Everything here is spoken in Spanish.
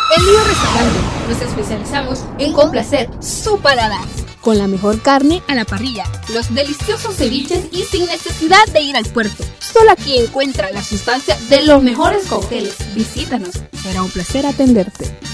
El Lío Restaurante. Nos especializamos en complacer su paladar. Con la mejor carne A la parrilla, los deliciosos ceviches y sin necesidad de ir al puerto. Solo aquí encuentra la sustancia de los mejores cócteles. Visítanos. será un placer atenderte.